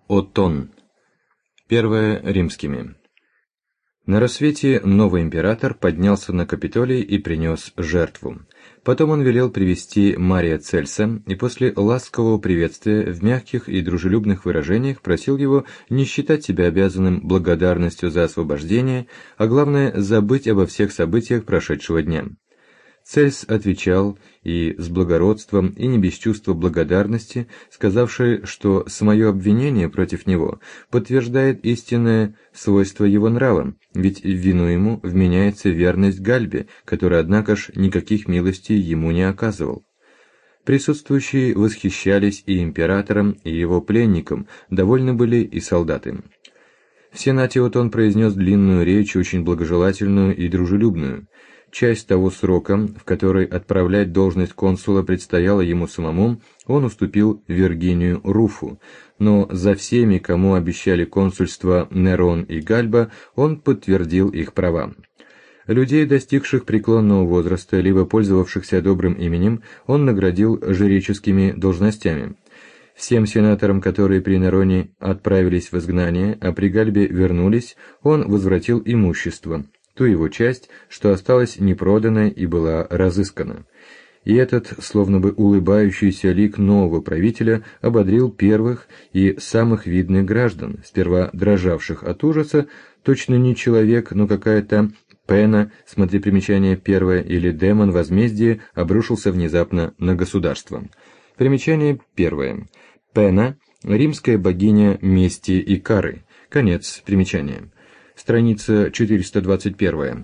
Отон. Первое римскими. На рассвете новый император поднялся на Капитолий и принес жертву. Потом он велел привести Мария Цельса и после ласкового приветствия в мягких и дружелюбных выражениях просил его не считать себя обязанным благодарностью за освобождение, а главное забыть обо всех событиях прошедшего дня. Цельс отвечал и с благородством, и не без чувства благодарности, сказавший, что самое обвинение против него подтверждает истинное свойство его нрава, ведь в вину ему вменяется верность Гальбе, который, однако ж, никаких милостей ему не оказывал. Присутствующие восхищались и императором, и его пленником, довольны были и солдаты. В Сенате он произнес длинную речь, очень благожелательную и дружелюбную. Часть того срока, в который отправлять должность консула предстояло ему самому, он уступил Виргинию Руфу, но за всеми, кому обещали консульство Нерон и Гальба, он подтвердил их права. Людей, достигших преклонного возраста, либо пользовавшихся добрым именем, он наградил жреческими должностями. Всем сенаторам, которые при Нероне отправились в изгнание, а при Гальбе вернулись, он возвратил имущество, ту его часть, что осталась непроданной и была разыскана. И этот, словно бы улыбающийся лик нового правителя, ободрил первых и самых видных граждан, сперва дрожавших от ужаса, точно не человек, но какая-то пена, смотри примечание первое, или демон возмездия, обрушился внезапно на государство. Примечание первое. Пена – римская богиня мести и кары. Конец примечания. Страница 421.